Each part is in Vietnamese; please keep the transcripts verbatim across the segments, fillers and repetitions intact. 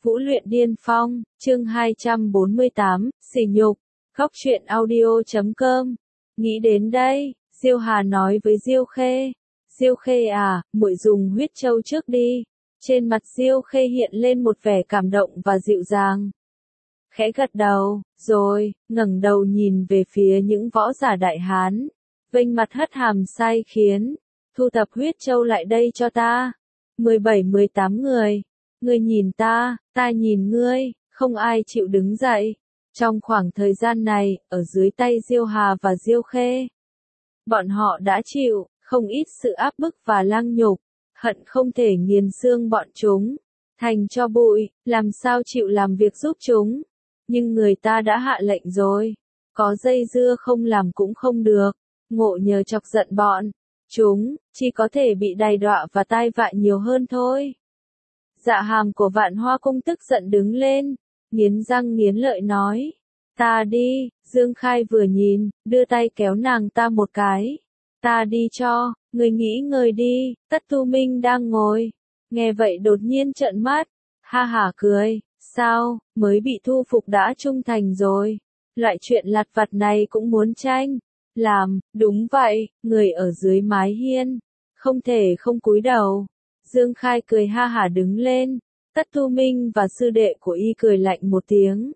Vũ luyện điên phong, chương hai trăm bốn mươi tám, sỉ nhục, góc truyện audio chấm com. Nghĩ đến đây, Diêu Hà nói với Diêu Khê. Diêu Khê à, muội dùng huyết châu trước đi. Trên mặt Diêu Khê hiện lên một vẻ cảm động và dịu dàng. Khẽ gật đầu, rồi, ngẩng đầu nhìn về phía những võ giả đại hán. Vênh mặt hất hàm sai khiến. Thu thập huyết châu lại đây cho ta. mười bảy mười tám người. Ngươi nhìn ta, ta nhìn ngươi, không ai chịu đứng dậy. Trong khoảng thời gian này, ở dưới tay Diêu Hà và Diêu Khê, bọn họ đã chịu không ít sự áp bức và lăng nhục, hận không thể nghiền xương bọn chúng thành cho bụi, làm sao chịu làm việc giúp chúng. Nhưng người ta đã hạ lệnh rồi, có dây dưa không làm cũng không được, ngộ nhờ chọc giận bọn chúng, chỉ có thể bị đày đọa và tai vạ nhiều hơn thôi. Dạ hàm của Vạn Hoa Cung tức giận đứng lên, nghiến răng nghiến lợi nói, ta đi. Dương Khai vừa nhìn, đưa tay kéo nàng ta một cái, ta đi cho, người nghĩ ngơi đi. Tất Tu Minh đang ngồi, nghe vậy đột nhiên trợn mắt, ha hả cười, sao, mới bị thu phục đã trung thành rồi, loại chuyện lặt vặt này cũng muốn tranh làm. Đúng vậy, người ở dưới mái hiên không thể không cúi đầu. Dương Khai cười ha hả đứng lên, Tất Tu Minh và sư đệ của y cười lạnh một tiếng.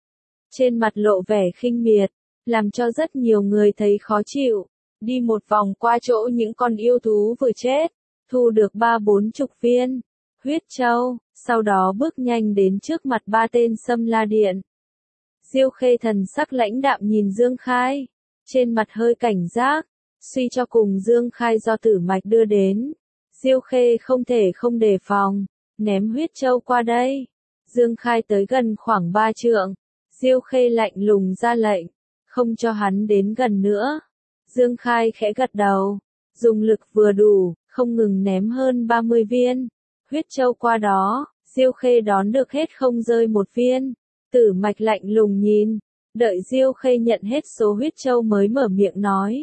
Trên mặt lộ vẻ khinh miệt, làm cho rất nhiều người thấy khó chịu. Đi một vòng qua chỗ những con yêu thú vừa chết, thu được ba bốn chục viên huyết châu, sau đó bước nhanh đến trước mặt ba tên Sâm La Điện. Diêu Khê thần sắc lãnh đạm nhìn Dương Khai, trên mặt hơi cảnh giác, suy cho cùng Dương Khai do Tử Mạch đưa đến. Diêu Khê không thể không đề phòng, ném huyết châu qua đây. Dương Khai tới gần khoảng ba trượng, Diêu Khê lạnh lùng ra lệnh, không cho hắn đến gần nữa. Dương Khai khẽ gật đầu, dùng lực vừa đủ, không ngừng ném hơn ba mươi viên huyết châu qua đó. Diêu Khê đón được hết không rơi một viên. Tử Mạch lạnh lùng nhìn, đợi Diêu Khê nhận hết số huyết châu mới mở miệng nói,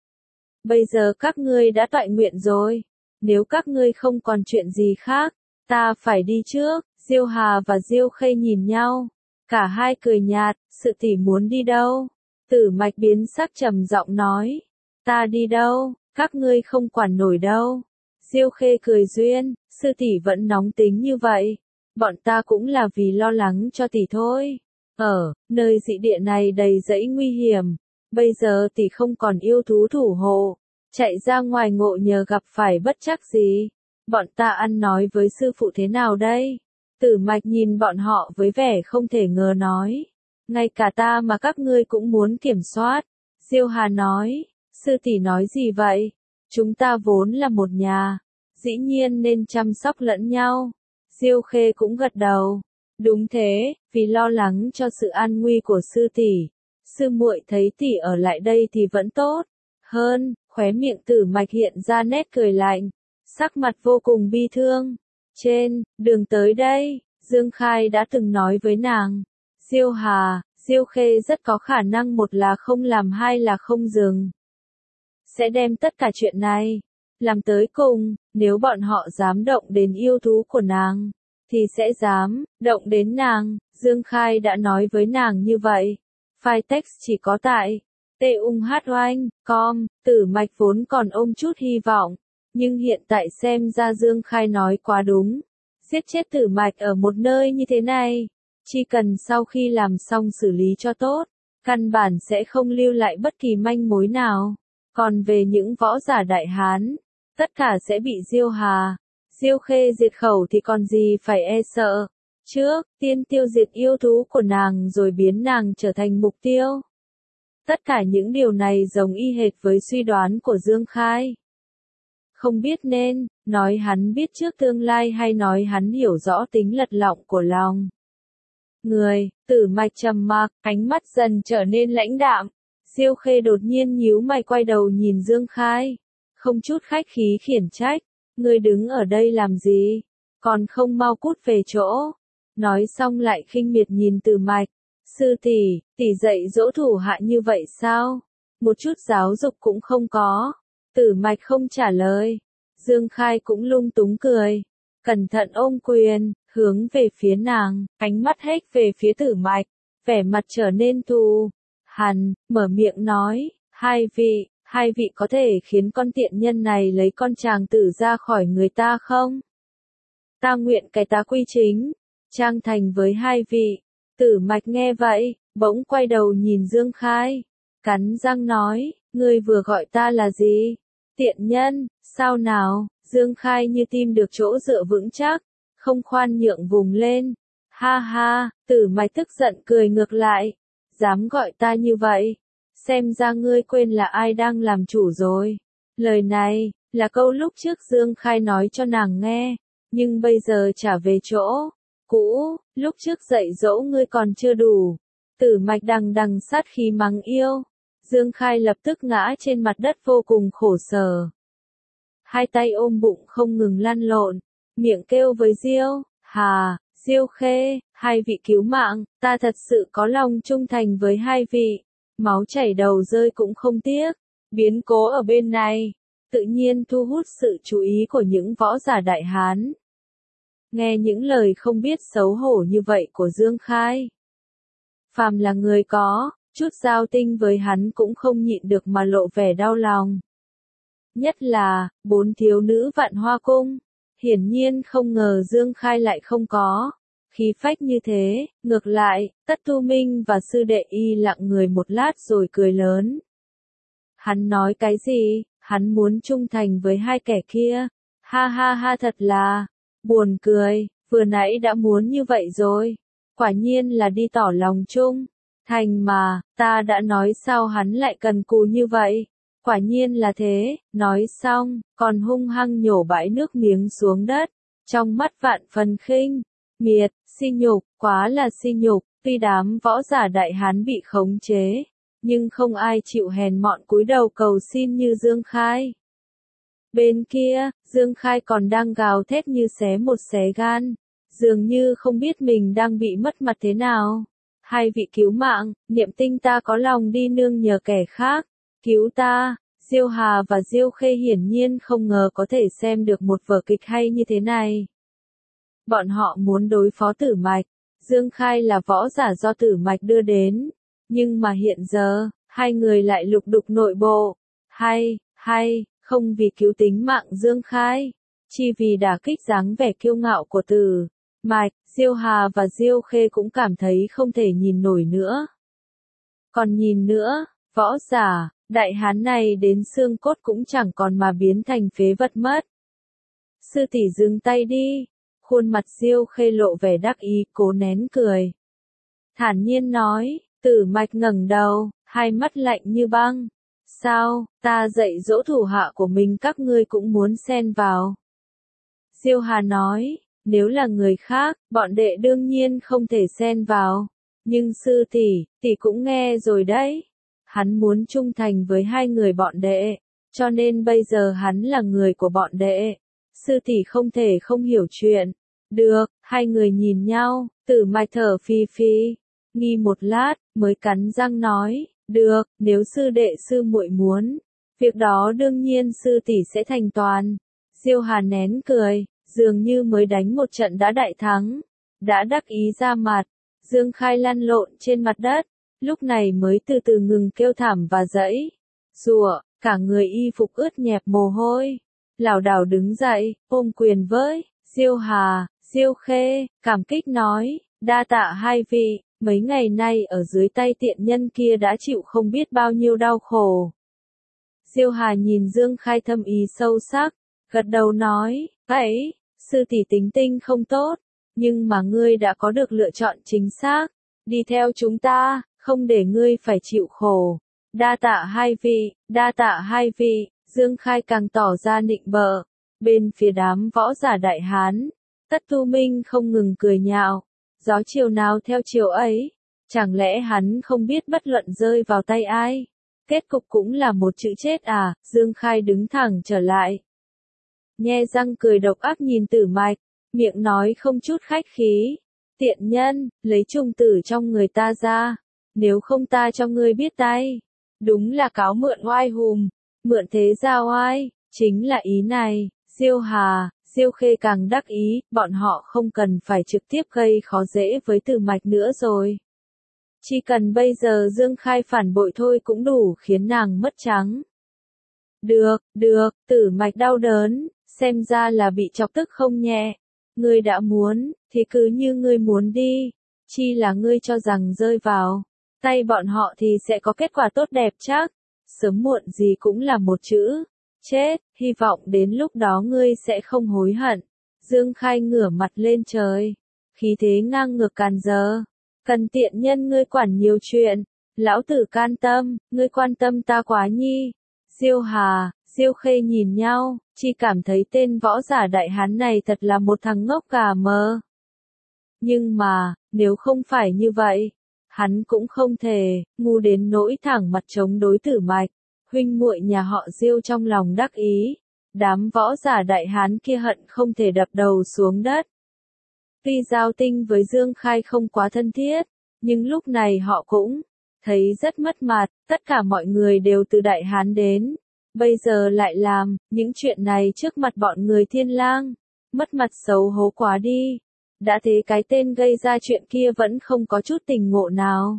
bây giờ các ngươi đã toại nguyện rồi, nếu các ngươi không còn chuyện gì khác, ta phải đi trước. Diêu Hà và Diêu Khê nhìn nhau, cả hai cười nhạt, sự tỷ muốn đi đâu? Tử Mạch biến sắc trầm giọng nói, ta đi đâu, các ngươi không quản nổi đâu. Diêu Khê cười duyên, sư tỷ vẫn nóng tính như vậy, bọn ta cũng là vì lo lắng cho tỷ thôi. Ở nơi dị địa này đầy rẫy nguy hiểm, bây giờ tỷ không còn yêu thú thủ hộ, chạy ra ngoài ngộ nhờ gặp phải bất trắc gì, bọn ta ăn nói với sư phụ thế nào đây? Tử Mạch nhìn bọn họ với vẻ không thể ngờ nói, ngay cả ta mà các ngươi cũng muốn kiểm soát. Diêu Hà nói, sư tỷ nói gì vậy? Chúng ta vốn là một nhà, dĩ nhiên nên chăm sóc lẫn nhau. Diêu Khê cũng gật đầu, đúng thế, vì lo lắng cho sự an nguy của sư tỷ, sư muội thấy tỷ ở lại đây thì vẫn tốt hơn. Khóe miệng Tử Mạch hiện ra nét cười lạnh, sắc mặt vô cùng bi thương. Trên đường tới đây, Dương Khai đã từng nói với nàng, Diêu Hà, Diêu Khê rất có khả năng một là không làm hai là không dừng, sẽ đem tất cả chuyện này làm tới cùng. Nếu bọn họ dám động đến yêu thú của nàng, thì sẽ dám động đến nàng. Dương Khai đã nói với nàng như vậy. File text chỉ có tại t ung h oanh com. Tử Mạch vốn còn ôm chút hy vọng, nhưng hiện tại xem ra Dương Khai nói quá đúng. Giết chết Tử Mạch ở một nơi như thế này, chỉ cần sau khi làm xong xử lý cho tốt, căn bản sẽ không lưu lại bất kỳ manh mối nào. Còn về những võ giả đại hán, tất cả sẽ bị Diêu Hà, Diêu Khê diệt khẩu thì còn gì phải e sợ. Trước tiên tiêu diệt yêu thú của nàng rồi biến nàng trở thành mục tiêu. Tất cả những điều này giống y hệt với suy đoán của Dương Khai. Không biết nên nói hắn biết trước tương lai hay nói hắn hiểu rõ tính lật lọng của lòng người. Tử Mạch trầm mặc, ánh mắt dần trở nên lãnh đạm. Diêu Khê đột nhiên nhíu mày quay đầu nhìn Dương Khai, không chút khách khí khiển trách, ngươi đứng ở đây làm gì, còn không mau cút về chỗ. Nói xong lại khinh miệt nhìn Tử Mạch, sư tỷ, tỷ dạy dỗ thủ hạ như vậy sao? Một chút giáo dục cũng không có. Tử Mạch không trả lời. Dương Khai cũng lung túng cười, cẩn thận ôm quyền, hướng về phía nàng, ánh mắt hết về phía Tử Mạch, vẻ mặt trở nên thù. Hắn mở miệng nói, hai vị, hai vị có thể khiến con tiện nhân này lấy con chàng tử ra khỏi người ta không? Ta nguyện cái tá quy chính, trang thành với hai vị. Tử Mạch nghe vậy, bỗng quay đầu nhìn Dương Khai, cắn răng nói, ngươi vừa gọi ta là gì? Tiện nhân, sao nào? Dương Khai như tìm được chỗ dựa vững chắc, không khoan nhượng vùng lên. Ha ha, Tử Mạch tức giận cười ngược lại, dám gọi ta như vậy, xem ra ngươi quên là ai đang làm chủ rồi. Lời này, là câu lúc trước Dương Khai nói cho nàng nghe, nhưng bây giờ trả về chỗ cũ, lúc trước dạy dỗ ngươi còn chưa đủ. Tử Mạch đằng đằng sát khí mắng yêu. Dương Khai lập tức ngã trên mặt đất vô cùng khổ sở. Hai tay ôm bụng không ngừng lăn lộn, miệng kêu với Diêu, Hà, Diêu Khê, hai vị cứu mạng, ta thật sự có lòng trung thành với hai vị. Máu chảy đầu rơi cũng không tiếc. Biến cố ở bên này, tự nhiên thu hút sự chú ý của những võ giả Đại Hán. Nghe những lời không biết xấu hổ như vậy của Dương Khai, phàm là người có chút giao tinh với hắn cũng không nhịn được mà lộ vẻ đau lòng. Nhất là, bốn thiếu nữ Vạn Hoa Cung, hiển nhiên không ngờ Dương Khai lại không có khí phách như thế, ngược lại, Tất Tu Minh và sư đệ y lặng người một lát rồi cười lớn. Hắn nói cái gì? Hắn muốn trung thành với hai kẻ kia. Ha ha ha, thật là buồn cười, vừa nãy đã muốn như vậy rồi. Quả nhiên là đi tỏ lòng chung thành mà, ta đã nói sao hắn lại cần cù như vậy. Quả nhiên là thế, nói xong, còn hung hăng nhổ bãi nước miếng xuống đất, trong mắt vạn phần khinh miệt, si nhục, quá là si nhục. Tuy đám võ giả Đại Hán bị khống chế, nhưng không ai chịu hèn mọn cúi đầu cầu xin như Dương Khai. Bên kia, Dương Khai còn đang gào thét như xé một xé gan, dường như không biết mình đang bị mất mặt thế nào. Hai vị cứu mạng, Niệm Tinh ta có lòng đi nương nhờ kẻ khác, cứu ta. Diêu Hà và Diêu Khê hiển nhiên không ngờ có thể xem được một vở kịch hay như thế này. Bọn họ muốn đối phó Tử Mạch. Dương Khai là võ giả do Tử Mạch đưa đến, nhưng mà hiện giờ, hai người lại lục đục nội bộ. Hay, hay, không vì cứu tính mạng Dương Khai, chỉ vì đả kích dáng vẻ kiêu ngạo của Tử Mạch, Diêu Hà và Diêu Khê cũng cảm thấy không thể nhìn nổi nữa. Còn nhìn nữa, võ giả Đại Hán này đến xương cốt cũng chẳng còn mà biến thành phế vật mất. Sư tỷ dừng tay đi. Khuôn mặt Diêu Khê lộ vẻ đắc ý, cố nén cười. Thản nhiên nói, Tử Mạch ngẩng đầu, hai mắt lạnh như băng. Sao, ta dạy dỗ thủ hạ của mình các ngươi cũng muốn xen vào. Diêu Hà nói, nếu là người khác, bọn đệ đương nhiên không thể xen vào. Nhưng sư tỷ, tỷ cũng nghe rồi đấy. Hắn muốn trung thành với hai người bọn đệ, cho nên bây giờ hắn là người của bọn đệ. Sư tỷ không thể không hiểu chuyện. Được, hai người nhìn nhau, Tử Mạch thở phì phì, nghi một lát, mới cắn răng nói, được, nếu sư đệ sư muội muốn, việc đó đương nhiên sư tỷ sẽ thành toàn. Diêu Hà nén cười, dường như mới đánh một trận đã đại thắng, đã đắc ý ra mặt. Dương Khai lăn lộn trên mặt đất, lúc này mới từ từ ngừng kêu thảm và giãy giụa, cả người y phục ướt nhẹp mồ hôi, lảo đảo đứng dậy, ôm quyền với Diêu Hà, Diêu Khê, cảm kích nói, đa tạ hai vị, mấy ngày nay ở dưới tay tiện nhân kia đã chịu không biết bao nhiêu đau khổ. Diêu Hà nhìn Dương Khai thâm ý sâu sắc, gật đầu nói, vậy, sư tỷ tính tinh không tốt, nhưng mà ngươi đã có được lựa chọn chính xác, đi theo chúng ta, không để ngươi phải chịu khổ. Đa tạ hai vị, đa tạ hai vị, Dương Khai càng tỏ ra nịnh bợ. Bên phía đám võ giả Đại Hán, Tất Tu Minh không ngừng cười nhạo, gió chiều nào theo chiều ấy, chẳng lẽ hắn không biết bất luận rơi vào tay ai, kết cục cũng là một chữ chết à? Dương Khai đứng thẳng trở lại, nhe răng cười độc ác nhìn Tử Mạch, miệng nói không chút khách khí, tiện nhân, lấy trùng tử trong người ta ra, nếu không ta cho ngươi biết tay. Đúng là cáo mượn oai hùm, mượn thế ra oai, chính là ý này. Diêu Hà, Diêu Khê càng đắc ý, bọn họ không cần phải trực tiếp gây khó dễ với Tử Mạch nữa rồi. Chỉ cần bây giờ Dương Khai phản bội thôi cũng đủ khiến nàng mất trắng. Được, được, Tử Mạch đau đớn, xem ra là bị chọc tức không nhẹ. Ngươi đã muốn, thì cứ như ngươi muốn đi. Chi là ngươi cho rằng rơi vào tay bọn họ thì sẽ có kết quả tốt đẹp chắc. Sớm muộn gì cũng là một chữ. Chết, hy vọng đến lúc đó ngươi sẽ không hối hận. Dương Khai ngửa mặt lên trời. Khí thế ngang ngược càn giờ. Cần tiện nhân ngươi quản nhiều chuyện. Lão tử can tâm, ngươi quan tâm ta quá nhi. Diêu Hà, Diêu Khê nhìn nhau, chỉ cảm thấy tên võ giả đại hán này thật là một thằng ngốc gà mờ. Nhưng mà, nếu không phải như vậy, hắn cũng không thể, ngu đến nỗi thẳng mặt chống đối Tử Mạch. Huynh muội nhà họ Diêu trong lòng đắc ý, đám võ giả đại hán kia hận không thể đập đầu xuống đất. Tuy giao tinh với Dương Khai không quá thân thiết, nhưng lúc này họ cũng thấy rất mất mặt, tất cả mọi người đều từ đại hán đến. Bây giờ lại làm những chuyện này trước mặt bọn người Thiên Lang, mất mặt xấu hổ quá đi. Đã thế cái tên gây ra chuyện kia vẫn không có chút tình ngộ nào.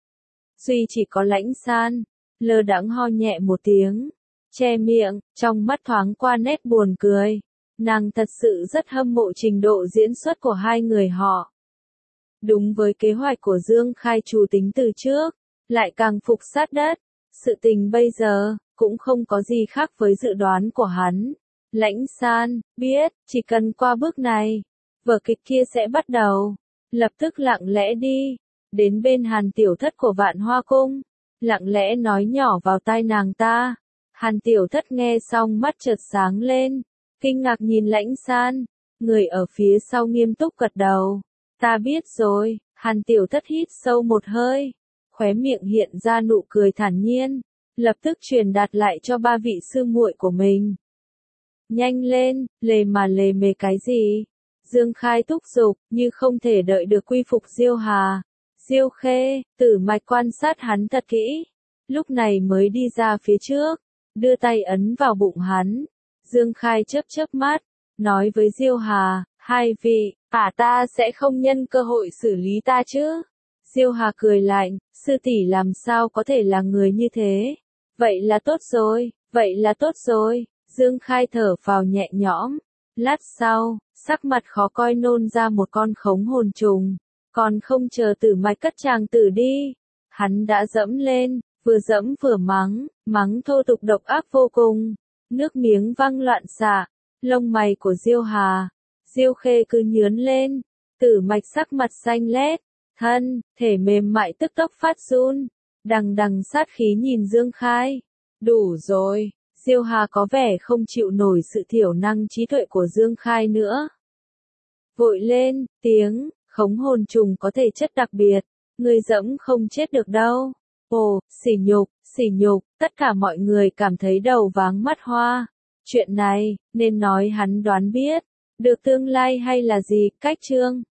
Duy chỉ có Lãnh San, lơ đãng ho nhẹ một tiếng, che miệng, trong mắt thoáng qua nét buồn cười. Nàng thật sự rất hâm mộ trình độ diễn xuất của hai người họ. Đúng với kế hoạch của Dương Khai chủ tính từ trước, lại càng phục sát đất. Sự tình bây giờ, cũng không có gì khác với dự đoán của hắn. Lãnh San, biết, chỉ cần qua bước này, vở kịch kia sẽ bắt đầu. Lập tức lặng lẽ đi, đến bên Hàn Tiểu Thất của Vạn Hoa Cung, lặng lẽ nói nhỏ vào tai nàng ta. Hàn Tiểu Thất nghe xong mắt chợt sáng lên, kinh ngạc nhìn Lãnh San, người ở phía sau nghiêm túc gật đầu. Ta biết rồi, Hàn Tiểu Thất hít sâu một hơi, khóe miệng hiện ra nụ cười thản nhiên, lập tức truyền đạt lại cho ba vị sư muội của mình. Nhanh lên, lề mà lề mề cái gì? Dương Khai thúc giục, như không thể đợi được quy phục Diêu Hà. Diêu Khê, Tử Mạch quan sát hắn thật kỹ, lúc này mới đi ra phía trước, đưa tay ấn vào bụng hắn. Dương Khai chớp chớp mắt, nói với Diêu Hà, hai vị, ả ta sẽ không nhân cơ hội xử lý ta chứ? Diêu Hà cười lạnh, sư tỷ làm sao có thể là người như thế? Vậy là tốt rồi, vậy là tốt rồi. Dương Khai thở phào nhẹ nhõm. Lát sau, sắc mặt khó coi nôn ra một con khống hồn trùng. Còn không chờ Tử Mạch cất chàng tử đi. Hắn đã dẫm lên, vừa dẫm vừa mắng, mắng thô tục độc ác vô cùng. Nước miếng văng loạn xạ, lông mày của Diêu Hà, Diêu Khê cứ nhướn lên. Tử Mạch sắc mặt xanh lét, thân, thể mềm mại tức tốc phát run, đằng đằng sát khí nhìn Dương Khai. Đủ rồi, Diêu Hà có vẻ không chịu nổi sự thiểu năng trí tuệ của Dương Khai nữa. Vội lên, tiếng, khống hồn trùng có thể chất đặc biệt, người dẫm không chết được đâu. Ồ, sỉ nhục, sỉ nhục, tất cả mọi người cảm thấy đầu váng mắt hoa. Chuyện này, nên nói hắn đoán biết, được tương lai hay là gì, cách chương.